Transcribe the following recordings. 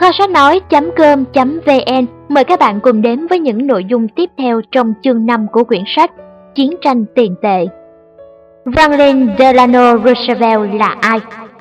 Kho sách nói.com.vn mời các bạn cùng đến với những nội dung tiếp theo trong chương 5 của quyển sách Chiến tranh tiền tệ. Franklin Delano Roosevelt là ai?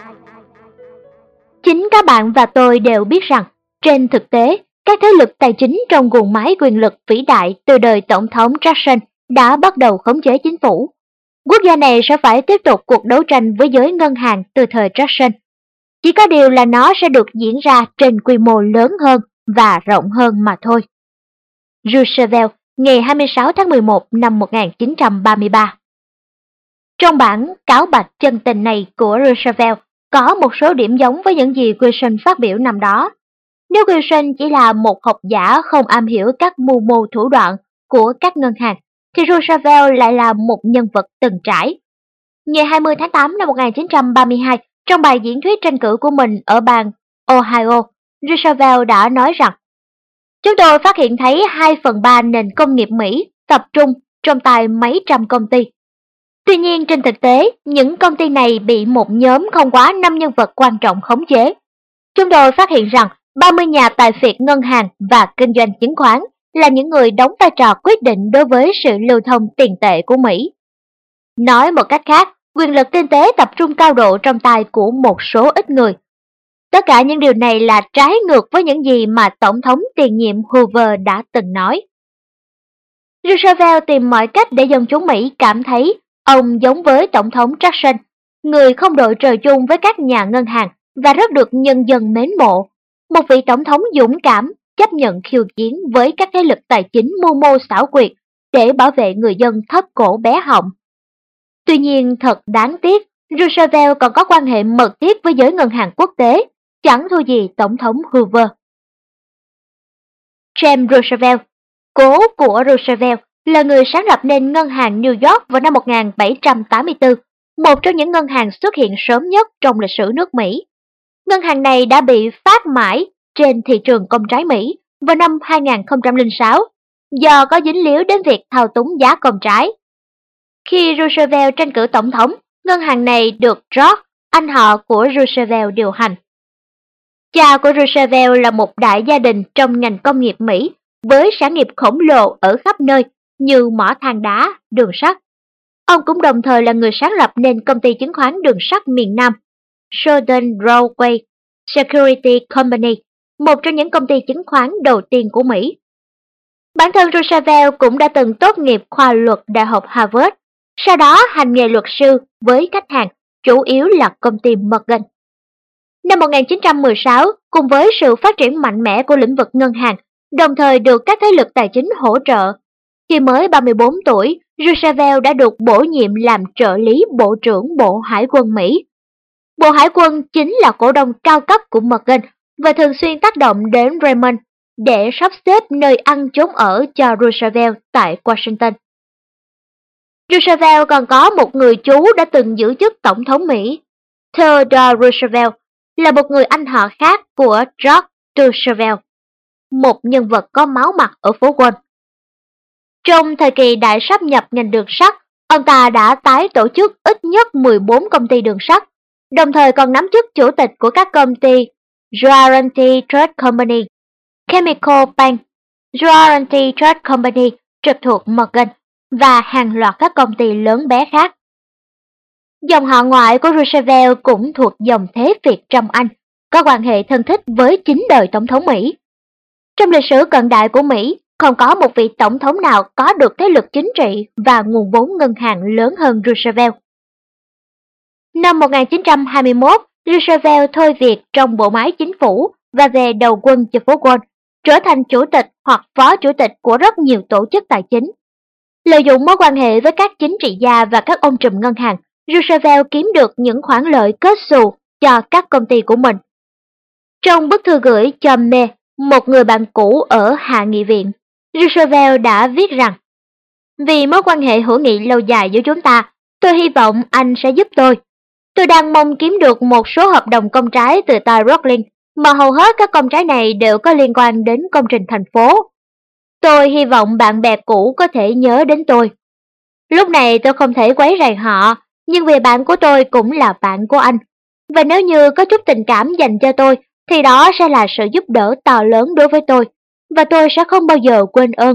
Chính các bạn và tôi đều biết rằng, trên thực tế, các thế lực tài chính trong guồng máy quyền lực vĩ đại từ đời Tổng thống Jackson đã bắt đầu khống chế chính phủ. Quốc gia này sẽ phải tiếp tục cuộc đấu tranh với giới ngân hàng từ thời Jackson. Chỉ có điều là nó sẽ được diễn ra trên quy mô lớn hơn và rộng hơn mà thôi. Roosevelt, ngày 26 tháng 11 năm 1933. Trong bản cáo bạch chân tình này của Roosevelt có một số điểm giống với những gì Wilson phát biểu năm đó. Nếu Wilson chỉ là một học giả không am hiểu các mưu mô thủ đoạn của các ngân hàng, thì Roosevelt lại là một nhân vật từng trải. Ngày 20 tháng 8 năm 1932, trong bài diễn thuyết tranh cử của mình ở bang Ohio, Roosevelt đã nói rằng: "Chúng tôi phát hiện thấy 2/3 nền công nghiệp Mỹ tập trung trong tay mấy trăm công ty. Tuy nhiên trên thực tế, những công ty này bị một nhóm không quá 5 nhân vật quan trọng khống chế. Chúng tôi phát hiện rằng 30 nhà tài phiệt ngân hàng và kinh doanh chứng khoán là những người đóng vai trò quyết định đối với sự lưu thông tiền tệ của Mỹ. Nói một cách khác, quyền lực kinh tế tập trung cao độ trong tay của một số ít người. Tất cả những điều này là trái ngược với những gì mà Tổng thống tiền nhiệm Hoover đã từng nói." Roosevelt tìm mọi cách để dân chúng Mỹ cảm thấy ông giống với Tổng thống Jackson, người không đội trời chung với các nhà ngân hàng và rất được nhân dân mến mộ. Một vị tổng thống dũng cảm, chấp nhận khiêu chiến với các thế lực tài chính mưu mô xảo quyệt để bảo vệ người dân thấp cổ bé họng. Tuy nhiên thật đáng tiếc, Roosevelt còn có quan hệ mật thiết với giới ngân hàng quốc tế, chẳng thua gì Tổng thống Hoover. James Roosevelt, cố của Roosevelt, là người sáng lập nên ngân hàng New York vào năm 1784, một trong những ngân hàng xuất hiện sớm nhất trong lịch sử nước Mỹ. Ngân hàng này đã bị phát mãi trên thị trường công trái Mỹ vào năm 2006 do có dính líu đến việc thao túng giá công trái. Khi Roosevelt tranh cử tổng thống, ngân hàng này được George, anh họ của Roosevelt điều hành. Cha của Roosevelt là một đại gia đình trong ngành công nghiệp Mỹ với sản nghiệp khổng lồ ở khắp nơi như mỏ than đá, đường sắt. Ông cũng đồng thời là người sáng lập nên công ty chứng khoán đường sắt miền Nam, Southern Railway Security Company, một trong những công ty chứng khoán đầu tiên của Mỹ. Bản thân Roosevelt cũng đã từng tốt nghiệp khoa luật Đại học Harvard, sau đó hành nghề luật sư với khách hàng, chủ yếu là công ty Morgan. Năm 1916, cùng với sự phát triển mạnh mẽ của lĩnh vực ngân hàng, đồng thời được các thế lực tài chính hỗ trợ, khi mới 34 tuổi, Roosevelt đã được bổ nhiệm làm trợ lý Bộ trưởng Bộ Hải quân Mỹ. Bộ Hải quân chính là cổ đông cao cấp của Morgan và thường xuyên tác động đến Raymond để sắp xếp nơi ăn chốn ở cho Roosevelt tại Washington. Roosevelt còn có một người chú đã từng giữ chức Tổng thống Mỹ. Theodore Roosevelt là một người anh họ khác của George Roosevelt, một nhân vật có máu mặt ở phố Wall. Trong thời kỳ đại sáp nhập ngành đường sắt, ông ta đã tái tổ chức ít nhất 14 công ty đường sắt, đồng thời còn nắm chức chủ tịch của các công ty Guaranty Trust Company, Chemical Bank, Guaranty Trust Company trực thuộc Morgan và hàng loạt các công ty lớn bé khác. Dòng họ ngoại của Roosevelt cũng thuộc dòng thế Việt trong Anh, có quan hệ thân thích với chính đời Tổng thống Mỹ. Trong lịch sử cận đại của Mỹ, không có một vị tổng thống nào có được thế lực chính trị và nguồn vốn ngân hàng lớn hơn Roosevelt. Năm 1921, Roosevelt thôi việc trong bộ máy chính phủ và về đầu quân cho phố Wall, trở thành chủ tịch hoặc phó chủ tịch của rất nhiều tổ chức tài chính. Lợi dụng mối quan hệ với các chính trị gia và các ông trùm ngân hàng, Roosevelt kiếm được những khoản lợi kết xù cho các công ty của mình. Trong bức thư gửi cho May, một người bạn cũ ở Hạ nghị viện, Roosevelt đã viết rằng: "Vì mối quan hệ hữu nghị lâu dài giữa chúng ta, tôi hy vọng anh sẽ giúp tôi. Tôi đang mong kiếm được một số hợp đồng công trái từ tay Rockland, mà hầu hết các công trái này đều có liên quan đến công trình thành phố. Tôi hy vọng bạn bè cũ có thể nhớ đến tôi. Lúc này tôi không thể quấy rầy họ, nhưng vì bạn của tôi cũng là bạn của anh. Và nếu như có chút tình cảm dành cho tôi, thì đó sẽ là sự giúp đỡ to lớn đối với tôi, và tôi sẽ không bao giờ quên ơn.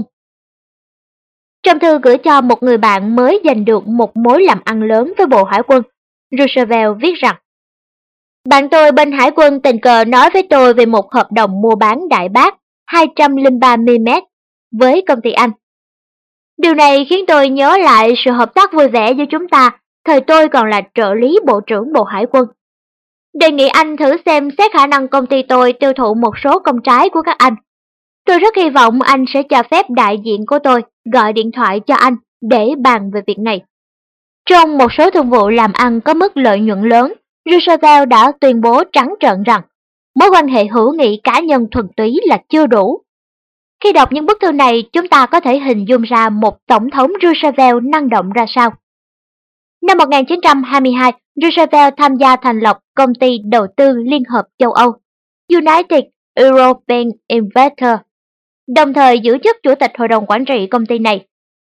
Trong thư gửi cho một người bạn mới giành được một mối làm ăn lớn với Bộ Hải quân, Roosevelt viết rằng: Bạn tôi bên Hải quân tình cờ nói với tôi về một hợp đồng mua bán đại bác 203mm với công ty Anh. Điều này khiến tôi nhớ lại sự hợp tác vui vẻ giữa chúng ta thời tôi còn là trợ lý Bộ trưởng Bộ Hải quân. Đề nghị anh thử xem xét khả năng công ty tôi tiêu thụ một số công trái của các anh. Tôi rất hy vọng anh sẽ cho phép đại diện của tôi gọi điện thoại cho anh để bàn về việc này. Trong một số thương vụ làm ăn có mức lợi nhuận lớn, Roosevelt đã tuyên bố trắng trợn rằng mối quan hệ hữu nghị cá nhân thuần túy là chưa đủ. Khi đọc những bức thư này, chúng ta có thể hình dung ra một tổng thống Roosevelt năng động ra sao. Năm 1922, Roosevelt tham gia thành lập công ty đầu tư Liên hợp châu Âu, United European Investor, đồng thời giữ chức chủ tịch hội đồng quản trị công ty này.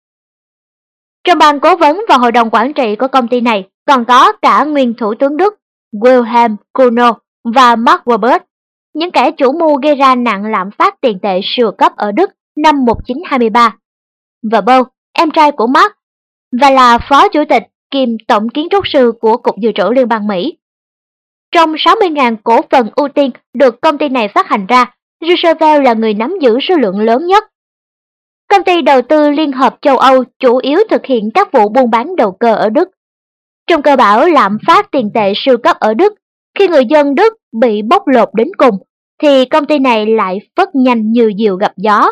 Trong ban cố vấn và hội đồng quản trị của công ty này còn có cả nguyên thủ tướng Đức Wilhelm Kuno và Mark Roberts, những kẻ chủ mưu gây ra nạn lạm phát tiền tệ siêu cấp ở Đức năm 1923, và Paul, em trai của Mark, và là phó chủ tịch kiêm tổng kiến trúc sư của Cục Dự trữ Liên bang Mỹ. Trong 60.000 cổ phần ưu tiên được công ty này phát hành ra, Roosevelt là người nắm giữ số lượng lớn nhất. Công ty đầu tư Liên hợp châu Âu chủ yếu thực hiện các vụ buôn bán đầu cơ ở Đức. Trong cơn bão lạm phát tiền tệ siêu cấp ở Đức, khi người dân Đức bị bóc lột đến cùng, thì công ty này lại phất nhanh như diều gặp gió.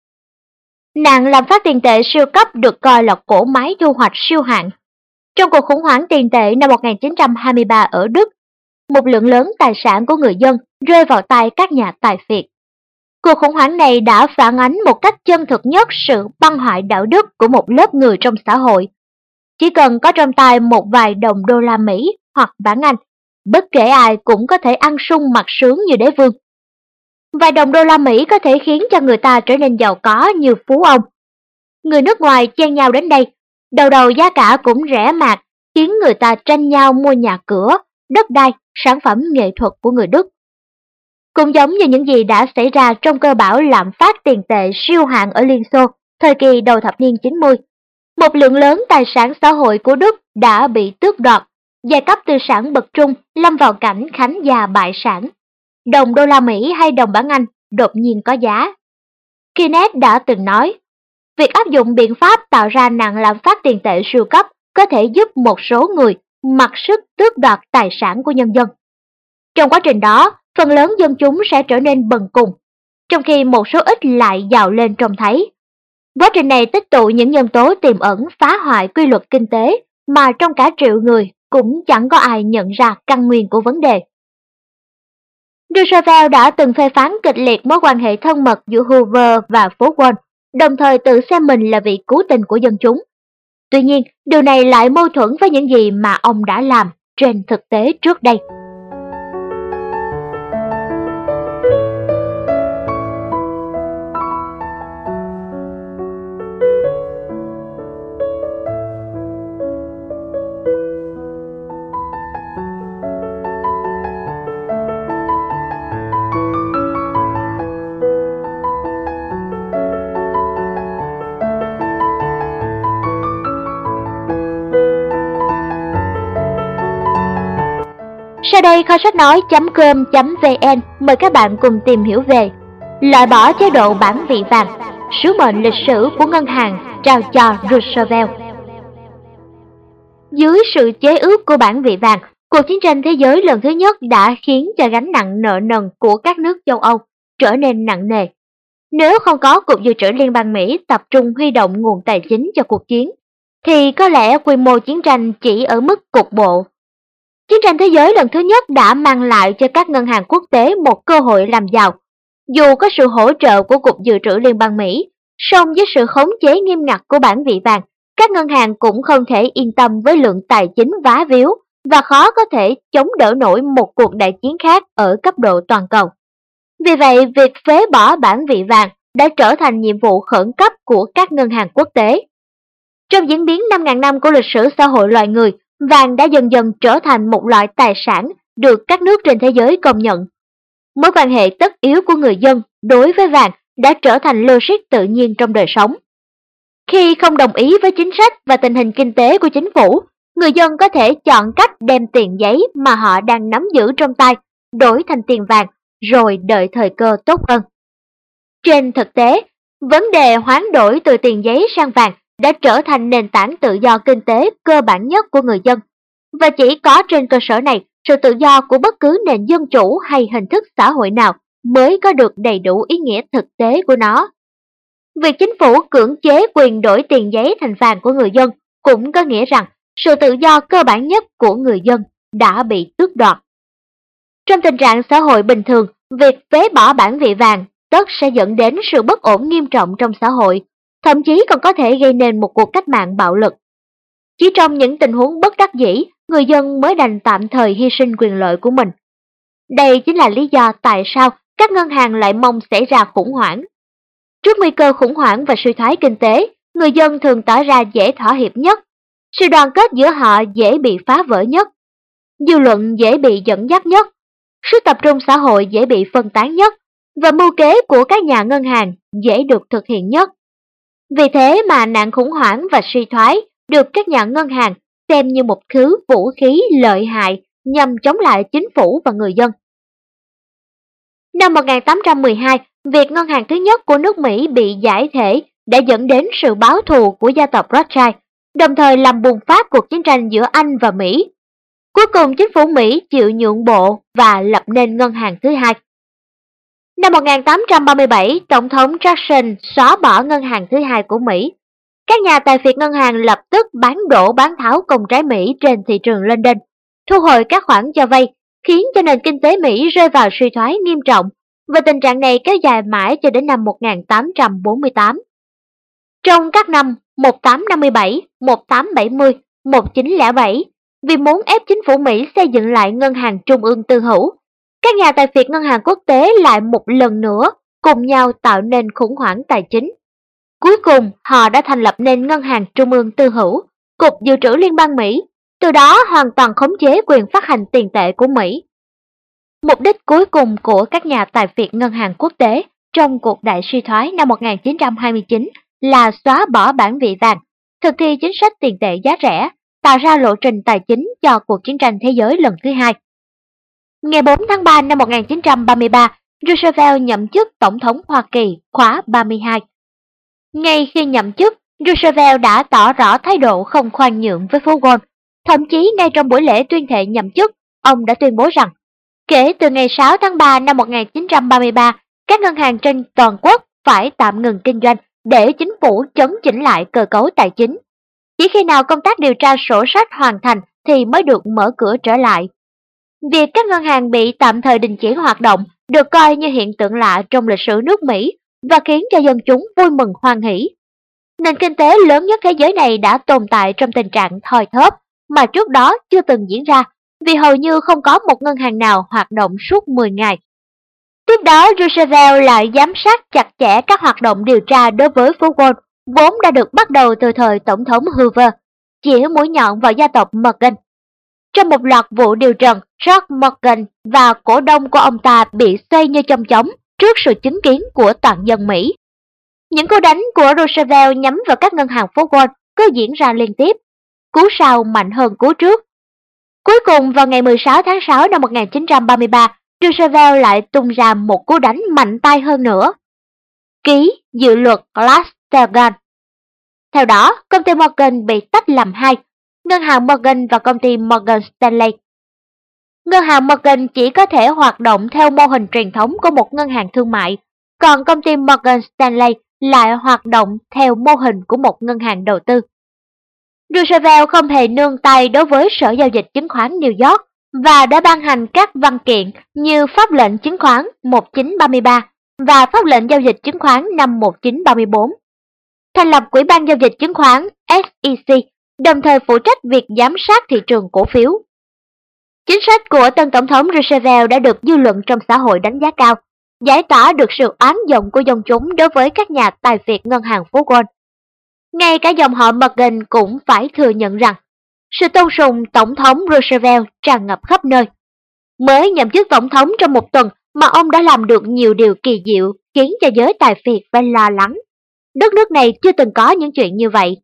Nạn lạm phát tiền tệ siêu cấp được coi là cỗ máy thu hoạch siêu hạn. Trong cuộc khủng hoảng tiền tệ năm 1923 ở Đức, một lượng lớn tài sản của người dân rơi vào tay các nhà tài phiệt. Cuộc khủng hoảng này đã phản ánh một cách chân thực nhất sự băng hoại đạo đức của một lớp người trong xã hội. Chỉ cần có trong tay một vài đồng đô la Mỹ hoặc bảng Anh, bất kể ai cũng có thể ăn sung mặc sướng như đế vương. Vài đồng đô la Mỹ có thể khiến cho người ta trở nên giàu có như phú ông. Người nước ngoài chen nhau đến đây, đầu đầu giá cả cũng rẻ mạt, khiến người ta tranh nhau mua nhà cửa, đất đai, sản phẩm nghệ thuật của người Đức. Cũng giống như những gì đã xảy ra trong cơn bão lạm phát tiền tệ siêu hạn ở Liên Xô thời kỳ đầu thập niên 90, một lượng lớn tài sản xã hội của Đức đã bị tước đoạt, giai cấp tư sản bậc trung lâm vào cảnh khánh già bại sản. Đồng đô la Mỹ hay đồng bảng Anh đột nhiên có giá. Keynes đã từng nói, việc áp dụng biện pháp tạo ra nạn lạm phát tiền tệ siêu cấp có thể giúp một số người mặc sức tước đoạt tài sản của nhân dân. Trong quá trình đó, phần lớn dân chúng sẽ trở nên bần cùng, trong khi một số ít lại giàu lên trông thấy. Quá trình này tích tụ những nhân tố tiềm ẩn phá hoại quy luật kinh tế mà trong cả triệu người cũng chẳng có ai nhận ra căn nguyên của vấn đề. Roosevelt đã từng phê phán kịch liệt mối quan hệ thân mật giữa Hoover và phố Wall, đồng thời tự xem mình là vị cứu tinh của dân chúng. Tuy nhiên, điều này lại mâu thuẫn với những gì mà ông đã làm trên thực tế trước đây. Sau đây kho sách nói.com.vn mời các bạn cùng tìm hiểu về loại bỏ chế độ bản vị vàng, sứ mệnh lịch sử của ngân hàng trao cho Roosevelt. Dưới sự chế ước của bản vị vàng, cuộc chiến tranh thế giới lần thứ nhất đã khiến cho gánh nặng nợ nần của các nước châu Âu trở nên nặng nề. Nếu không có Cục Dự trữ Liên bang Mỹ tập trung huy động nguồn tài chính cho cuộc chiến, thì có lẽ quy mô chiến tranh chỉ ở mức cục bộ. Chiến tranh thế giới lần thứ nhất đã mang lại cho các ngân hàng quốc tế một cơ hội làm giàu. Dù có sự hỗ trợ của Cục Dự trữ Liên bang Mỹ, song với sự khống chế nghiêm ngặt của bản vị vàng, các ngân hàng cũng không thể yên tâm với lượng tài chính vá víu và khó có thể chống đỡ nổi một cuộc đại chiến khác ở cấp độ toàn cầu. Vì vậy, việc phế bỏ bản vị vàng đã trở thành nhiệm vụ khẩn cấp của các ngân hàng quốc tế. Trong diễn biến 5.000 năm của lịch sử xã hội loài người, vàng đã dần dần trở thành một loại tài sản được các nước trên thế giới công nhận. Mối quan hệ tất yếu của người dân đối với vàng đã trở thành logic tự nhiên trong đời sống. Khi không đồng ý với chính sách và tình hình kinh tế của chính phủ, người dân có thể chọn cách đem tiền giấy mà họ đang nắm giữ trong tay đổi thành tiền vàng rồi đợi thời cơ tốt hơn. Trên thực tế, vấn đề hoán đổi từ tiền giấy sang vàng đã trở thành nền tảng tự do kinh tế cơ bản nhất của người dân, và chỉ có trên cơ sở này, sự tự do của bất cứ nền dân chủ hay hình thức xã hội nào mới có được đầy đủ ý nghĩa thực tế của nó. Việc chính phủ cưỡng chế quyền đổi tiền giấy thành vàng của người dân cũng có nghĩa rằng sự tự do cơ bản nhất của người dân đã bị tước đoạt. Trong tình trạng xã hội bình thường, việc phế bỏ bản vị vàng tất sẽ dẫn đến sự bất ổn nghiêm trọng trong xã hội, thậm chí còn có thể gây nên một cuộc cách mạng bạo lực. Chỉ trong những tình huống bất đắc dĩ, người dân mới đành tạm thời hy sinh quyền lợi của mình. Đây chính là lý do tại sao các ngân hàng lại mong xảy ra khủng hoảng. Trước nguy cơ khủng hoảng và suy thoái kinh tế, người dân thường tỏ ra dễ thỏa hiệp nhất. Sự đoàn kết giữa họ dễ bị phá vỡ nhất. Dư luận dễ bị dẫn dắt nhất. Sự tập trung xã hội dễ bị phân tán nhất. Và mưu kế của các nhà ngân hàng dễ được thực hiện nhất. Vì thế mà nạn khủng hoảng và suy thoái được các nhà ngân hàng xem như một thứ vũ khí lợi hại nhằm chống lại chính phủ và người dân. Năm 1812, việc ngân hàng thứ nhất của nước Mỹ bị giải thể đã dẫn đến sự báo thù của gia tộc Rothschild, đồng thời làm bùng phát cuộc chiến tranh giữa Anh và Mỹ. Cuối cùng chính phủ Mỹ chịu nhượng bộ và lập nên ngân hàng thứ hai. Năm 1837, Tổng thống Jackson xóa bỏ ngân hàng thứ hai của Mỹ. Các nhà tài phiệt ngân hàng lập tức bán đổ bán tháo công trái Mỹ trên thị trường London, thu hồi các khoản cho vay, khiến cho nền kinh tế Mỹ rơi vào suy thoái nghiêm trọng, và tình trạng này kéo dài mãi cho đến năm 1848. Trong các năm 1857, 1870, 1907, vì muốn ép chính phủ Mỹ xây dựng lại ngân hàng trung ương tư hữu, các nhà tài phiệt ngân hàng quốc tế lại một lần nữa cùng nhau tạo nên khủng hoảng tài chính. Cuối cùng, họ đã thành lập nên ngân hàng trung ương tư hữu, Cục Dự trữ Liên bang Mỹ, từ đó hoàn toàn khống chế quyền phát hành tiền tệ của Mỹ. Mục đích cuối cùng của các nhà tài phiệt ngân hàng quốc tế trong cuộc đại suy thoái năm 1929 là xóa bỏ bản vị vàng, thực thi chính sách tiền tệ giá rẻ, tạo ra lộ trình tài chính cho cuộc chiến tranh thế giới lần thứ hai. Ngày 4 tháng 3 năm 1933, Roosevelt nhậm chức Tổng thống Hoa Kỳ khóa 32. Ngay khi nhậm chức, Roosevelt đã tỏ rõ thái độ không khoan nhượng với phố Wall. Thậm chí ngay trong buổi lễ tuyên thệ nhậm chức, ông đã tuyên bố rằng, kể từ ngày 6 tháng 3 năm 1933, các ngân hàng trên toàn quốc phải tạm ngừng kinh doanh để chính phủ chấn chỉnh lại cơ cấu tài chính. Chỉ khi nào công tác điều tra sổ sách hoàn thành thì mới được mở cửa trở lại. Việc các ngân hàng bị tạm thời đình chỉ hoạt động được coi như hiện tượng lạ trong lịch sử nước Mỹ và khiến cho dân chúng vui mừng hoan hỉ. Nền kinh tế lớn nhất thế giới này đã tồn tại trong tình trạng thoi thóp mà trước đó chưa từng diễn ra, vì hầu như không có một ngân hàng nào hoạt động suốt 10 ngày. Tiếp đó, Roosevelt lại giám sát chặt chẽ các hoạt động điều tra đối với phố Wall, vốn đã được bắt đầu từ thời Tổng thống Hoover, chĩa mũi nhọn vào gia tộc Morgan. Trong một loạt vụ điều trần, George Morgan và cổ đông của ông ta bị xoay như chong chóng trước sự chứng kiến của toàn dân Mỹ. Những cú đánh của Roosevelt nhắm vào các ngân hàng phố Wall cứ diễn ra liên tiếp, cú sau mạnh hơn cú trước. Cuối cùng vào ngày 16 tháng 6 năm 1933, Roosevelt lại tung ra một cú đánh mạnh tay hơn nữa. Ký dự luật Glass-Steagall. Theo đó, công ty Morgan bị tách làm hai, ngân hàng Morgan và công ty Morgan Stanley. Ngân hàng Morgan chỉ có thể hoạt động theo mô hình truyền thống của một ngân hàng thương mại, còn công ty Morgan Stanley lại hoạt động theo mô hình của một ngân hàng đầu tư. Roosevelt không hề nương tay đối với Sở Giao dịch Chứng khoán New York và đã ban hành các văn kiện như Pháp lệnh chứng khoán 1933 và Pháp lệnh giao dịch chứng khoán năm 1934. Thành lập Ủy ban Giao dịch Chứng khoán SEC, đồng thời phụ trách việc giám sát thị trường cổ phiếu. Chính sách của tân Tổng thống Roosevelt đã được dư luận trong xã hội đánh giá cao, giải tỏa được sự oán giận của dân chúng đối với các nhà tài phiệt ngân hàng phố Wall. Ngay cả dòng họ Morgan cũng phải thừa nhận rằng sự tôn sùng Tổng thống Roosevelt tràn ngập khắp nơi. Mới nhậm chức Tổng thống trong một tuần mà ông đã làm được nhiều điều kỳ diệu khiến cho giới tài phiệt phải lo lắng. Đất nước này chưa từng có những chuyện như vậy.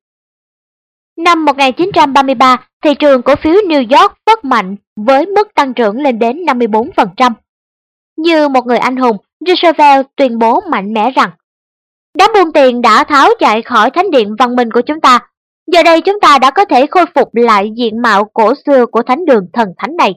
Năm 1933, thị trường cổ phiếu New York phất mạnh với mức tăng trưởng lên đến 54%. Như một người anh hùng, Roosevelt tuyên bố mạnh mẽ rằng đám buôn tiền đã tháo chạy khỏi thánh điện văn minh của chúng ta. Giờ đây chúng ta đã có thể khôi phục lại diện mạo cổ xưa của thánh đường thần thánh này.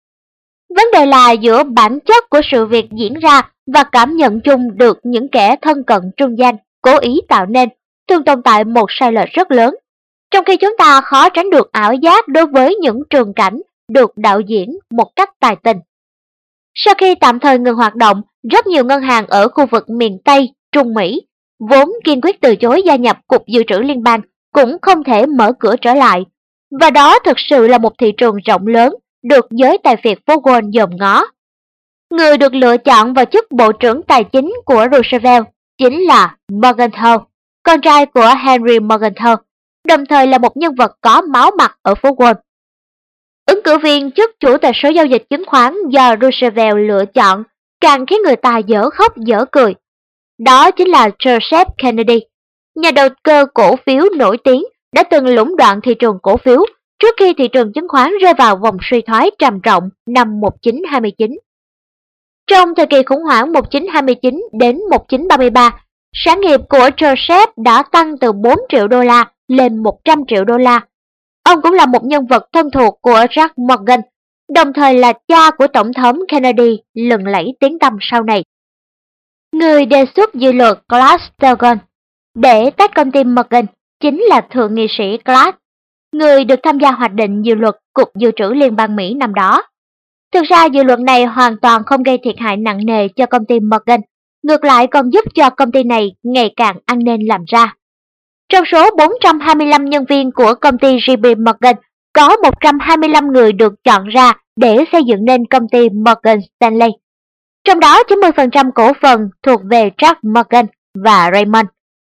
Vấn đề là giữa bản chất của sự việc diễn ra và cảm nhận chung được những kẻ thân cận trung gian cố ý tạo nên thường tồn tại một sai lệch rất lớn, trong khi chúng ta khó tránh được ảo giác đối với những trường cảnh được đạo diễn một cách tài tình. Sau khi tạm thời ngừng hoạt động, rất nhiều ngân hàng ở khu vực miền Tây, Trung Mỹ, vốn kiên quyết từ chối gia nhập Cục Dự trữ Liên bang, cũng không thể mở cửa trở lại. Và đó thực sự là một thị trường rộng lớn, được giới tài phiệt phố Wall dòm ngó. Người được lựa chọn vào chức Bộ trưởng Tài chính của Roosevelt chính là Morgenthau, con trai của Henry Morgenthau, đồng thời là một nhân vật có máu mặt ở phố Wall. Ứng cử viên chức chủ tịch Sở giao dịch chứng khoán do Roosevelt lựa chọn càng khiến người ta dở khóc dở cười. Đó chính là Joseph Kennedy, nhà đầu cơ cổ phiếu nổi tiếng đã từng lũng đoạn thị trường cổ phiếu trước khi thị trường chứng khoán rơi vào vòng suy thoái trầm trọng năm 1929. Trong thời kỳ khủng hoảng 1929 đến 1933, sản nghiệp của Joseph đã tăng từ 4 triệu đô la lên 100 triệu đô la. Ông cũng là một nhân vật thân thuộc của Jack Morgan, đồng thời là cha của Tổng thống Kennedy lừng lẫy tiếng tăm sau này. Người đề xuất dự luật Clark Stelgon để tách công ty Morgan chính là thượng nghị sĩ Clark, người được tham gia hoạch định dự luật Cục Dự trữ Liên bang Mỹ năm đó. Thực ra dự luật này hoàn toàn không gây thiệt hại nặng nề cho công ty Morgan, ngược lại còn giúp cho công ty này ngày càng ăn nên làm ra. Trong số 425 nhân viên của công ty JP Morgan, có 125 người được chọn ra để xây dựng nên công ty Morgan Stanley. Trong đó 90% cổ phần thuộc về Jack Morgan và Raymond.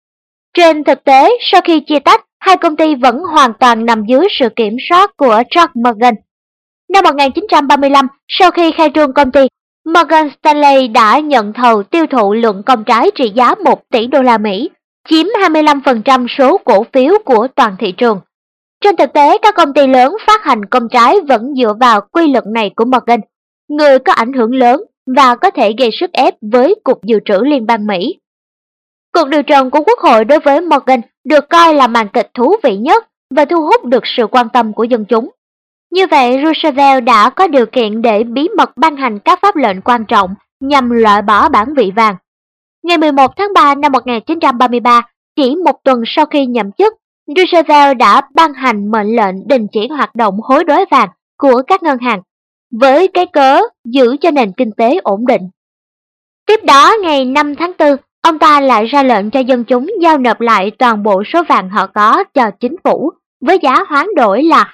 Trên thực tế, sau khi chia tách, hai công ty vẫn hoàn toàn nằm dưới sự kiểm soát của Jack Morgan. Năm 1935, sau khi khai trương công ty, Morgan Stanley đã nhận thầu tiêu thụ lượng công trái trị giá 1 tỷ đô la Mỹ, chiếm 25% số cổ phiếu của toàn thị trường. Trên thực tế, các công ty lớn phát hành công trái vẫn dựa vào quy luật này của Morgan, người có ảnh hưởng lớn và có thể gây sức ép với Cục Dự trữ Liên bang Mỹ. Cuộc điều trần của Quốc hội đối với Morgan được coi là màn kịch thú vị nhất và thu hút được sự quan tâm của dân chúng. Như vậy, Roosevelt đã có điều kiện để bí mật ban hành các pháp lệnh quan trọng nhằm loại bỏ bản vị vàng. Ngày 11 tháng 3 năm 1933, chỉ một tuần sau khi nhậm chức, Roosevelt đã ban hành mệnh lệnh đình chỉ hoạt động hối đoái vàng của các ngân hàng, với cái cớ giữ cho nền kinh tế ổn định. Tiếp đó, ngày 5 tháng 4, ông ta lại ra lệnh cho dân chúng giao nộp lại toàn bộ số vàng họ có cho chính phủ, với giá hoán đổi là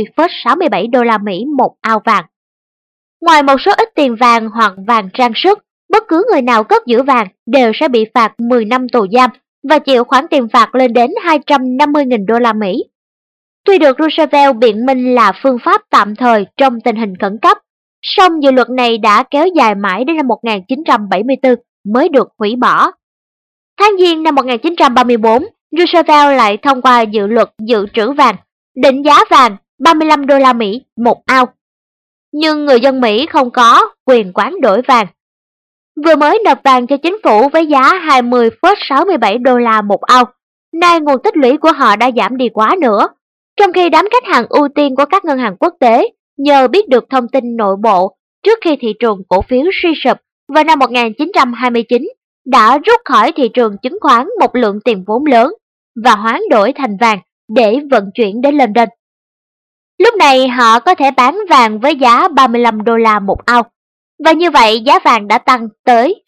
20,67 đô la Mỹ một ao vàng. Ngoài một số ít tiền vàng hoặc vàng trang sức, bất cứ người nào cất giữ vàng đều sẽ bị phạt 10 năm tù giam và chịu khoản tiền phạt lên đến 250.000 đô la Mỹ. Tuy được Roosevelt biện minh là phương pháp tạm thời trong tình hình khẩn cấp, song dự luật này đã kéo dài mãi đến năm 1974 mới được hủy bỏ. Tháng Giêng năm 1934, Roosevelt lại thông qua dự luật dự trữ vàng, định giá vàng 35 đô la Mỹ một ao. Nhưng người dân Mỹ không có quyền hoán đổi vàng. Vừa mới nộp vàng cho chính phủ với giá 20,67 đô la một ao, nay nguồn tích lũy của họ đã giảm đi quá nữa. Trong khi đám khách hàng ưu tiên của các ngân hàng quốc tế nhờ biết được thông tin nội bộ trước khi thị trường cổ phiếu suy sụp vào năm 1929 đã rút khỏi thị trường chứng khoán một lượng tiền vốn lớn và hoán đổi thành vàng để vận chuyển đến London. Lúc này họ có thể bán vàng với giá 35 đô la một ao, và như vậy giá vàng đã tăng tới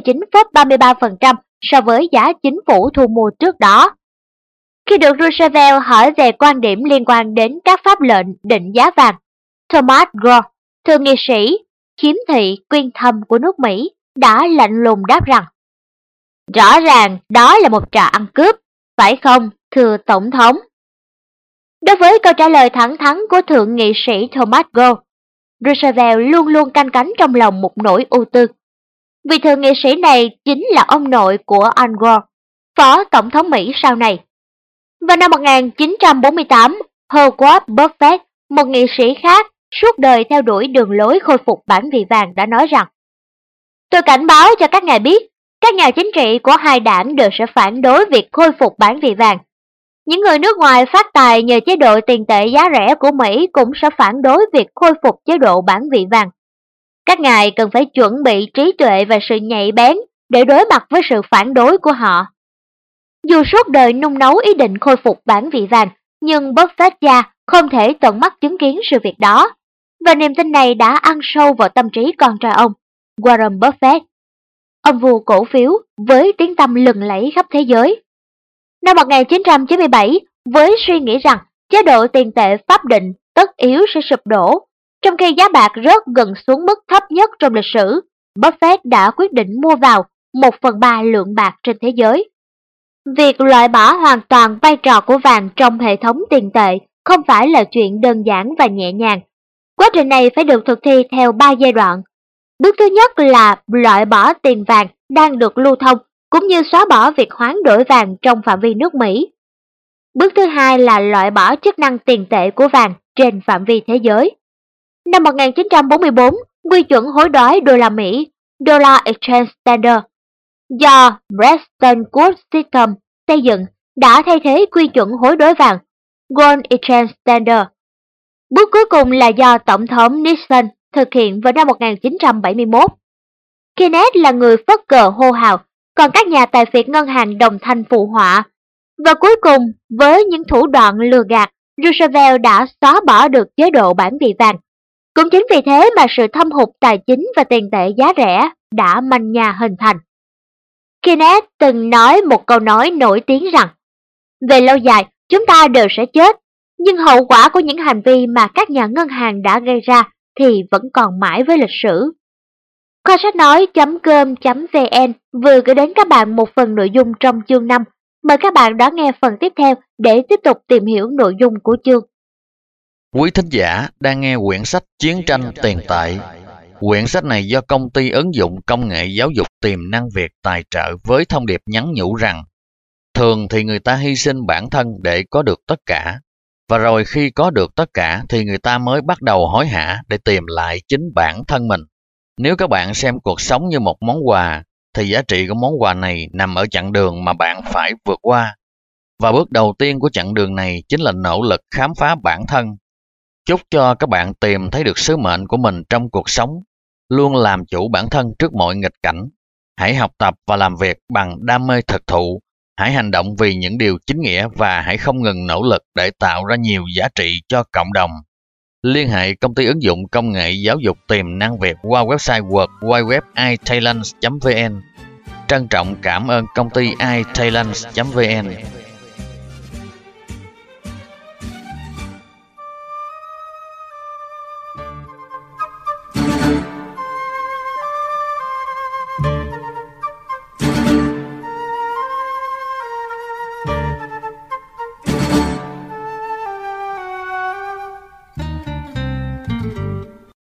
69,33% so với giá chính phủ thu mua trước đó. Khi được Roosevelt hỏi về quan điểm liên quan đến các pháp lệnh định giá vàng, Thomas Gore, thượng nghị sĩ, chiếm thị quyên thâm của nước Mỹ, đã lạnh lùng đáp rằng: "Rõ ràng đó là một trò ăn cướp, phải không, thưa Tổng thống?" Đối với câu trả lời thẳng thắn của thượng nghị sĩ Thomas Gore, Roosevelt luôn luôn canh cánh trong lòng một nỗi ưu tư. Vị thượng nghị sĩ này chính là ông nội của Al Gore, phó tổng thống Mỹ sau này. Vào năm 1948, Howard Buffett, một nghị sĩ khác suốt đời theo đuổi đường lối khôi phục bản vị vàng, đã nói rằng: "Tôi cảnh báo cho các ngài biết, các nhà chính trị của hai đảng đều sẽ phản đối việc khôi phục bản vị vàng. Những người nước ngoài phát tài nhờ chế độ tiền tệ giá rẻ của Mỹ cũng sẽ phản đối việc khôi phục chế độ bản vị vàng. Các ngài cần phải chuẩn bị trí tuệ và sự nhạy bén để đối mặt với sự phản đối của họ." Dù suốt đời nung nấu ý định khôi phục bản vị vàng, nhưng Buffett gia không thể tận mắt chứng kiến sự việc đó, và niềm tin này đã ăn sâu vào tâm trí con trai ông, Warren Buffett, ông vua cổ phiếu với tiếng tăm lừng lẫy khắp thế giới. Năm 1997, với suy nghĩ rằng chế độ tiền tệ pháp định tất yếu sẽ sụp đổ, trong khi giá bạc rớt gần xuống mức thấp nhất trong lịch sử, Buffett đã quyết định mua vào 1/3 lượng bạc trên thế giới. Việc loại bỏ hoàn toàn vai trò của vàng trong hệ thống tiền tệ không phải là chuyện đơn giản và nhẹ nhàng. Quá trình này phải được thực thi theo 3 giai đoạn. Bước thứ nhất là loại bỏ tiền vàng đang được lưu thông, cũng như xóa bỏ việc hoán đổi vàng trong phạm vi nước Mỹ. Bước thứ hai là loại bỏ chức năng tiền tệ của vàng trên phạm vi thế giới. Năm 1944, quy chuẩn hối đoái đô la Mỹ, Dollar Exchange Standard, do Bretton Woods System xây dựng đã thay thế quy chuẩn hối đoái vàng, Gold Exchange Standard. Bước cuối cùng là do Tổng thống Nixon thực hiện vào năm 1971. Kenneth là người phất cờ hô hào, còn các nhà tài phiệt ngân hàng đồng thanh phụ họa. Và cuối cùng, với những thủ đoạn lừa gạt, Roosevelt đã xóa bỏ được chế độ bản vị vàng. Cũng chính vì thế mà sự thâm hụt tài chính và tiền tệ giá rẻ đã manh nha hình thành. Kenneth từng nói một câu nói nổi tiếng rằng: "Về lâu dài, chúng ta đều sẽ chết, nhưng hậu quả của những hành vi mà các nhà ngân hàng đã gây ra thì vẫn còn mãi với lịch sử." Kho sách nói.com.vn vừa gửi đến các bạn một phần nội dung trong chương 5. Mời các bạn đón nghe phần tiếp theo để tiếp tục tìm hiểu nội dung của chương. Quý thính giả đang nghe quyển sách Chiến tranh tiền tệ. Quyển sách này do công ty ứng dụng công nghệ giáo dục tiềm năng Việt tài trợ với thông điệp nhắn nhủ rằng thường thì người ta hy sinh bản thân để có được tất cả, và rồi khi có được tất cả thì người ta mới bắt đầu hối hả để tìm lại chính bản thân mình. Nếu các bạn xem cuộc sống như một món quà, thì giá trị của món quà này nằm ở chặng đường mà bạn phải vượt qua. Và bước đầu tiên của chặng đường này chính là nỗ lực khám phá bản thân. Chúc cho các bạn tìm thấy được sứ mệnh của mình trong cuộc sống, luôn làm chủ bản thân trước mọi nghịch cảnh. Hãy học tập và làm việc bằng đam mê thực thụ. Hãy hành động vì những điều chính nghĩa và hãy không ngừng nỗ lực để tạo ra nhiều giá trị cho cộng đồng. Liên hệ công ty ứng dụng công nghệ giáo dục tiềm năng Việt qua website www.italents.vn. Trân trọng cảm ơn công ty italents.vn.